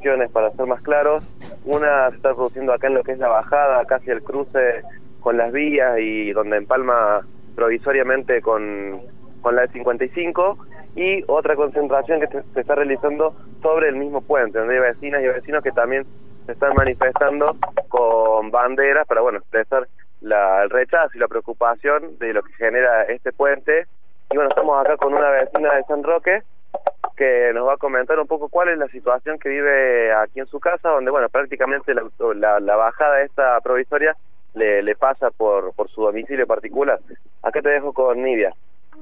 situaciones, para ser más claros. Una se está produciendo acá en lo que es la bajada, casi el cruce con las vías y donde empalma provisoriamente con la E55, y otra concentración que se está realizando sobre el mismo puente, donde hay vecinas y vecinos que también se están manifestando con banderas para, bueno, expresar el rechazo y la preocupación de lo que genera este puente. Y bueno, estamos acá con una vecina de San Roque que nos va a comentar un poco cuál es la situación que vive aquí en su casa, donde, bueno, prácticamente la bajada de esta provisoria le pasa por su domicilio particular. Acá te dejo con Nidia.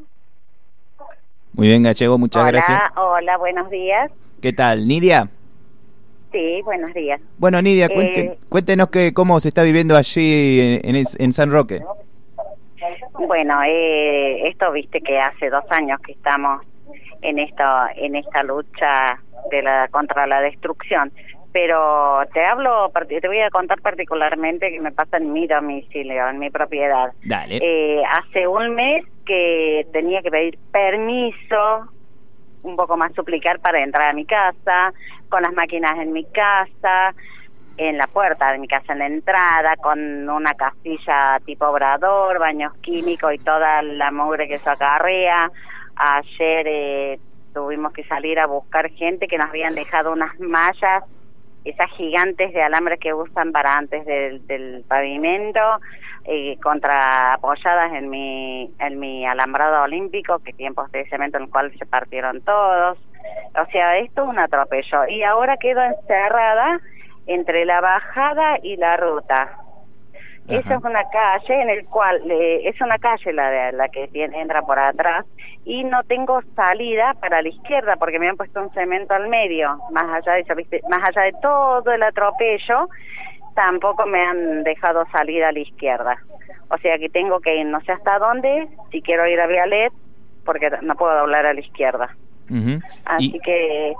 Muy bien, Gallego, muchas gracias. Hola, buenos días. ¿Qué tal, Nidia? Sí, buenos días. Bueno, Nidia, cuéntenos cómo se está viviendo allí en San Roque. Bueno, esto, viste que hace 2 años que estamos en esta lucha contra la destrucción, pero te voy a contar particularmente que me pasa en mi domicilio, en mi propiedad. Dale. Hace un mes que tenía que pedir permiso, un poco más suplicar para entrar a mi casa, con las máquinas en mi casa, en la puerta de mi casa, en la entrada, con una casilla tipo obrador, baños químicos y toda la mugre que eso acarrea. Ayer tuvimos que salir a buscar gente que nos habían dejado unas mallas, esas gigantes de alambre que usan para antes del pavimento, apoyadas en mi alambrado olímpico, que tiempos de cemento en el cual se partieron todos. O sea, esto es un atropello. Y ahora quedo encerrada entre la bajada y la ruta. Ajá. Esa es una calle en el cual es una calle la que entra por atrás, y no tengo salida para la izquierda porque me han puesto un cemento al medio. Más allá de eso, ¿viste? Más allá de todo el atropello, tampoco me han dejado salir a la izquierda. O sea que tengo que ir no sé hasta dónde, si quiero ir a Vialet, porque no puedo doblar a la izquierda. Uh-huh. Así que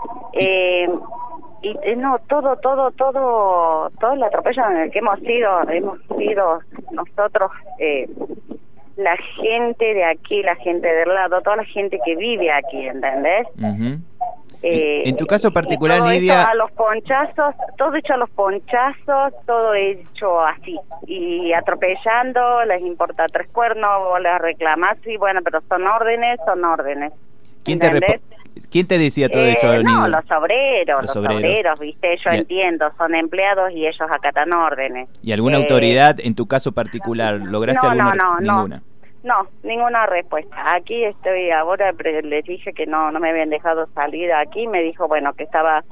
no, todo el atropello en el que hemos sido nosotros, la gente de aquí, la gente del lado, toda la gente que vive aquí, ¿entendés? Uh-huh. En tu caso particular, todo Nidia, a los ponchazos, todo hecho a los ponchazos, todo hecho así, y atropellando, les importa 3 cuernos, vos les reclamás, sí, bueno, pero son órdenes. ¿Quién te decía todo eso, Nidia? No, los obreros, viste, yo entiendo, son empleados y ellos acatan órdenes. ¿Y alguna autoridad en tu caso particular? ¿Lograste ninguna? No, ninguna respuesta. Aquí estoy ahora, les dije que no me habían dejado salir aquí, me dijo, bueno, que estaba,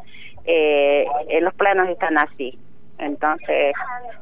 en los planos están así. Entonces,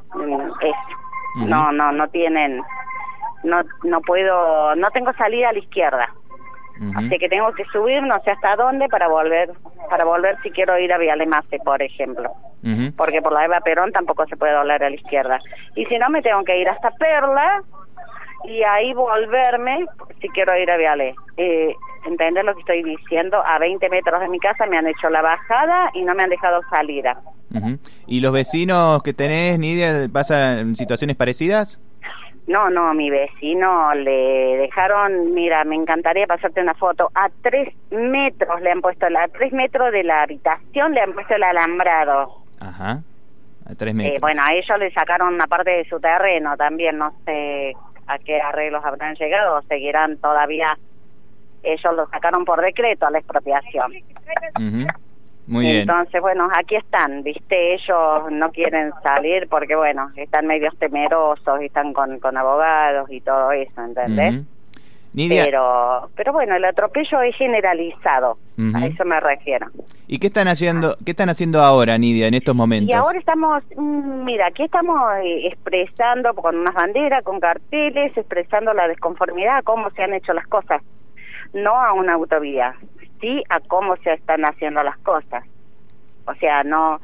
uh-huh. No tienen, no puedo, no tengo salida a la izquierda. Uh-huh. Así que tengo que subir no sé hasta dónde para volver si quiero ir a Vialemase, por ejemplo. Uh-huh. Porque por la Eva Perón tampoco se puede doblar a la izquierda. Y si no, me tengo que ir hasta Perla y ahí volverme si quiero ir a Viale. ¿Entendés lo que estoy diciendo? A 20 metros de mi casa me han hecho la bajada y no me han dejado salida. Uh-huh. ¿Y los vecinos que tenés, Nidia, pasan situaciones parecidas? No, mi vecino le dejaron, mira, me encantaría pasarte una foto, a 3 metros le han puesto, a 3 metros de la habitación le han puesto el alambrado. Ajá, a 3 metros. Bueno, a ellos le sacaron una parte de su terreno también, no sé a qué arreglos habrán llegado, o seguirán todavía, ellos lo sacaron por decreto a la expropiación. Uh-huh. Muy bien. Entonces, bueno, aquí están, viste, ellos no quieren salir porque, bueno, están medios temerosos, están con abogados y todo eso, ¿entendés? Uh-huh. Nidia, pero bueno, el atropello es generalizado, uh-huh. A eso me refiero. ¿Y qué están haciendo ahora, Nidia, en estos momentos? Y ahora estamos, mira, aquí estamos expresando con unas banderas, con carteles, expresando la desconformidad a cómo se han hecho las cosas, no a una autovía, sí a cómo se están haciendo las cosas. O sea, no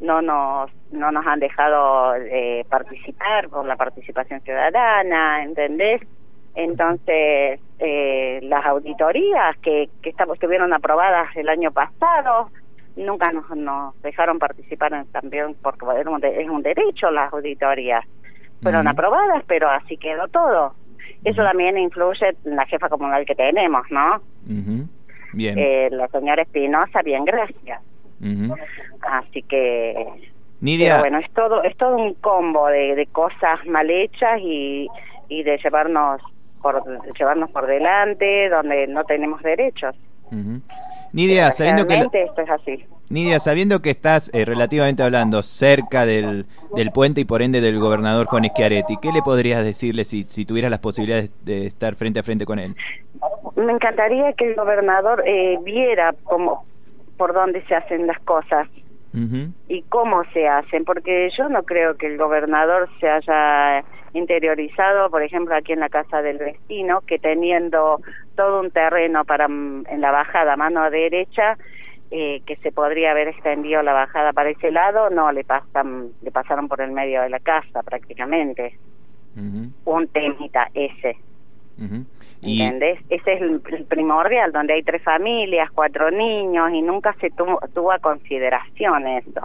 nos han dejado participar por la participación ciudadana, ¿entendés? Entonces, las auditorías que estuvieron aprobadas el año pasado, nunca nos dejaron participar también, porque es un derecho las auditorías. Fueron aprobadas, pero así quedó todo. Eso también influye en la jefa comunal que tenemos, ¿no? Uh-huh. Bien. La señora Espinosa, bien, gracias. Así que... Nidia. Pero bueno, es todo un combo de cosas mal hechas y de llevarnos por delante, donde no tenemos derechos. Nidia, sabiendo que esto es así. Nidia, sabiendo que estás relativamente hablando cerca del puente y por ende del gobernador Juan Schiaretti, ¿qué le podrías decirle si tuvieras las posibilidades de estar frente a frente con él? Me encantaría que el gobernador viera por dónde se hacen las cosas y cómo se hacen, porque yo no creo que el gobernador se haya interiorizado, por ejemplo, aquí en la casa del vecino, que teniendo todo un terreno en la bajada a mano derecha, que se podría haber extendido la bajada para ese lado, no, le pasaron por el medio de la casa prácticamente. Un temita ese. ¿Entendés? Ese es el primordial, donde hay 3 familias, 4 niños, y nunca se tuvo a consideración eso.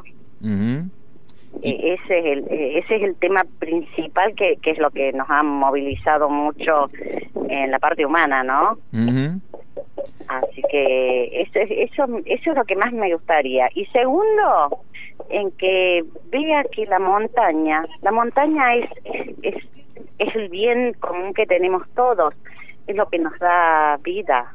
Ese es el tema principal, que es lo que nos ha movilizado mucho en la parte humana, ¿no? Así que eso es lo que más me gustaría. Y segundo, en que vea que la montaña es el bien común que tenemos todos, es lo que nos da vida.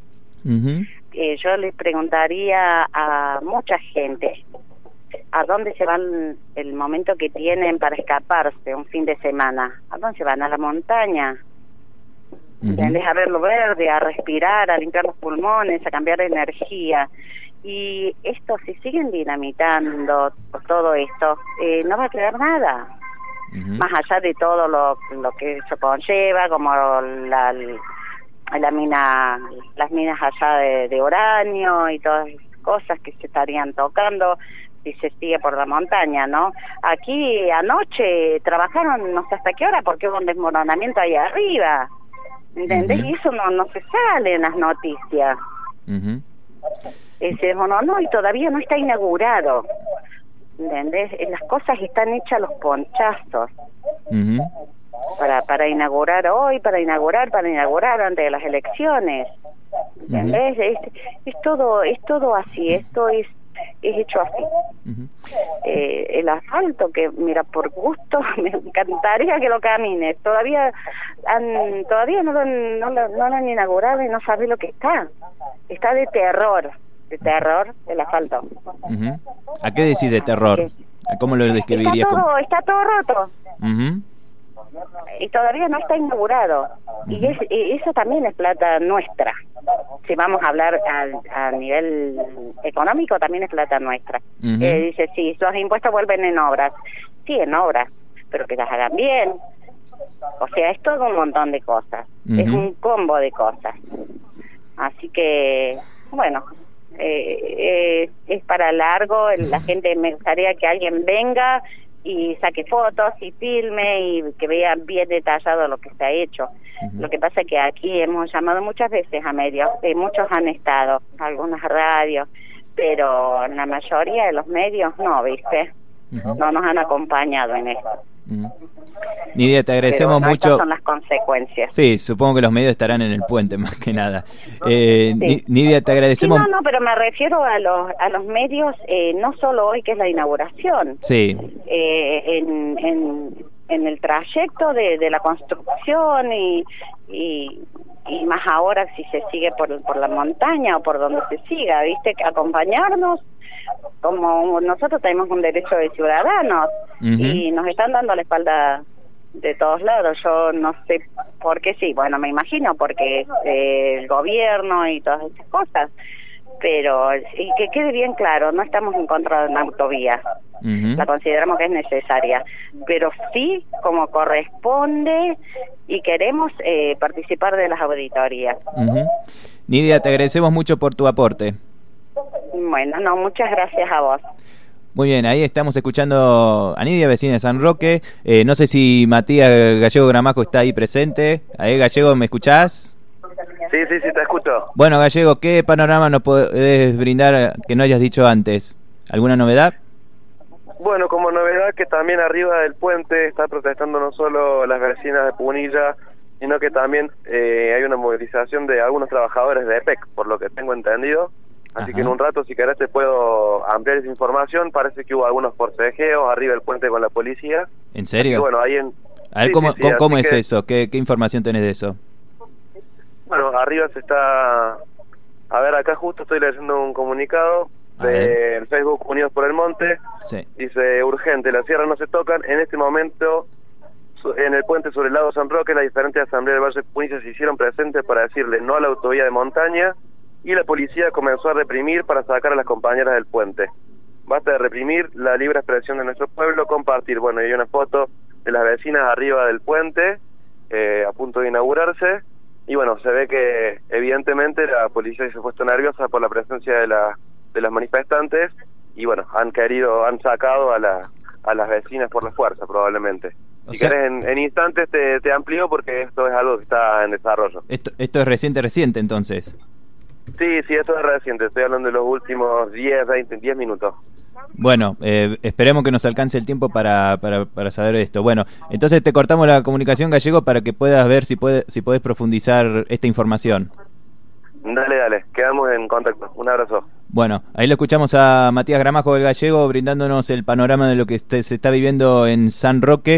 Yo les preguntaría a mucha gente a dónde se van el momento que tienen para escaparse un fin de semana. ¿A dónde se van? A la montaña. A ver lo verde, a respirar, a limpiar los pulmones, a cambiar de energía. Y esto, si siguen dinamitando todo esto, no va a quedar nada. Más allá de todo lo que eso conlleva, como las minas allá de uranio y todas esas cosas que se estarían tocando si se sigue por la montaña, ¿no? Aquí anoche trabajaron no sé hasta qué hora porque hubo un desmoronamiento ahí arriba, ¿entendés? Y eso no se sale en las noticias. Se desmoronó y todavía no está inaugurado, ¿entendés? Las cosas están hechas a los ponchazos. Para inaugurar hoy, para inaugurar antes de las elecciones, ¿entendés? Es todo así, esto es hecho así. El asfalto, que mira, por gusto me encantaría que lo camines, todavía no lo han inaugurado y no sabe lo que está de terror el asfalto. ¿A qué decís de terror? ¿A cómo lo describirías? Está todo roto. Y todavía no está inaugurado. Y eso también es plata nuestra. Si vamos a hablar a nivel económico, también es plata nuestra. Dice, sí, los impuestos vuelven en obras. Sí, en obras, pero que las hagan bien. O sea, es todo un montón de cosas. Es un combo de cosas. Así que, bueno, es para largo. La gente, me gustaría que alguien venga y saque fotos y filme y que vea bien detallado lo que se ha hecho. Lo que pasa es que aquí hemos llamado muchas veces a medios, muchos han estado, algunas radios, pero la mayoría de los medios no, ¿viste? No nos han acompañado en esto. Nidia, te agradecemos mucho. Estas son las consecuencias. Sí, supongo que los medios estarán en el puente más que nada. Nidia, te agradecemos. Sí, no, pero me refiero a los medios, no solo hoy que es la inauguración. Sí. En el trayecto de la construcción y más ahora si se sigue por la montaña o por donde se siga, ¿viste? Acompañarnos, como nosotros tenemos un derecho de ciudadanos y nos están dando la espalda de todos lados. Yo no sé por qué, sí, bueno, me imagino porque el gobierno y todas esas cosas, pero y que quede bien claro, no estamos en contra de una autovía. La consideramos que es necesaria, pero sí como corresponde y queremos participar de las auditorías. Nidia, te agradecemos mucho por tu aporte. Bueno, no, muchas gracias a vos. Muy bien, ahí estamos escuchando a Nidia, vecina de San Roque. No sé si Matías Gallego Gramajo está ahí presente. Ahí, Gallego, ¿me escuchás? Sí, te escucho. Bueno, Gallego, ¿qué panorama nos podés brindar que no hayas dicho antes? ¿Alguna novedad? Bueno, como novedad que también arriba del puente está protestando no solo las vecinas de Punilla, sino que también hay una movilización de algunos trabajadores de EPEC, por lo que tengo entendido. Así que en un rato, si querés, te puedo ampliar esa información. Parece que hubo algunos forcejeos arriba del puente con la policía. ¿En serio? Bueno, ahí en... A ver, ¿cómo es eso? ¿Qué información tenés de eso? Bueno, arriba se está... A ver, acá justo estoy leyendo un comunicado del Facebook Unidos por el Monte. Sí. Dice, urgente, las sierras no se tocan. En este momento, en el puente sobre el lago San Roque, las diferentes asambleas del Valle de Punilla se hicieron presentes para decirle no a la autovía de montaña, y la policía comenzó a reprimir para sacar a las compañeras del puente. Basta de reprimir la libre expresión de nuestro pueblo, compartir. Bueno, y hay una foto de las vecinas arriba del puente, a punto de inaugurarse. Y bueno, se ve que evidentemente la policía se ha puesto nerviosa por la presencia de las manifestantes, y bueno, han sacado a las vecinas por la fuerza, probablemente. Si querés, en instantes te amplío, porque esto es algo que está en desarrollo. Esto es reciente entonces. Sí, esto es reciente, estoy hablando de los últimos 10 minutos. Bueno, esperemos que nos alcance el tiempo para saber esto. Bueno, entonces te cortamos la comunicación, Gallego, para que puedas ver si puedes profundizar esta información. Dale, quedamos en contacto. Un abrazo. Bueno, ahí lo escuchamos a Matías Gramajo del Gallego brindándonos el panorama de lo que se está viviendo en San Roque.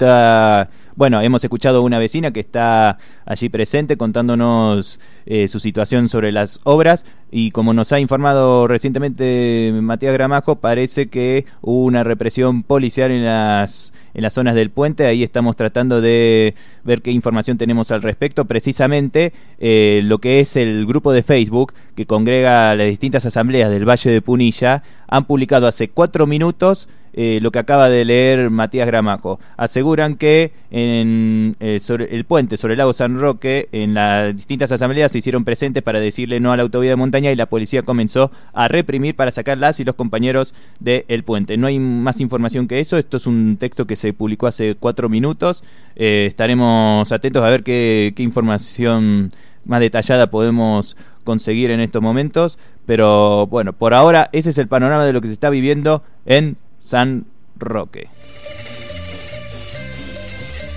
Bueno, hemos escuchado a una vecina que está allí presente contándonos su situación sobre las obras, y como nos ha informado recientemente Matías Gramajo, parece que hubo una represión policial en las zonas del puente. Ahí estamos tratando de ver qué información tenemos al respecto. Precisamente lo que es el grupo de Facebook que congrega las distintas asambleas del Valle de Punilla han publicado hace 4 minutos lo que acaba de leer Matías Gramajo. Aseguran que sobre el puente, sobre el lago San Roque, en las distintas asambleas se hicieron presentes para decirle no a la autovía de montaña, y la policía comenzó a reprimir para sacar las y los compañeros del puente. No hay más información que eso. Esto es un texto que se publicó hace 4 minutos. Estaremos atentos a ver qué información más detallada podemos conseguir en estos momentos, pero bueno, por ahora ese es el panorama de lo que se está viviendo en San Roque.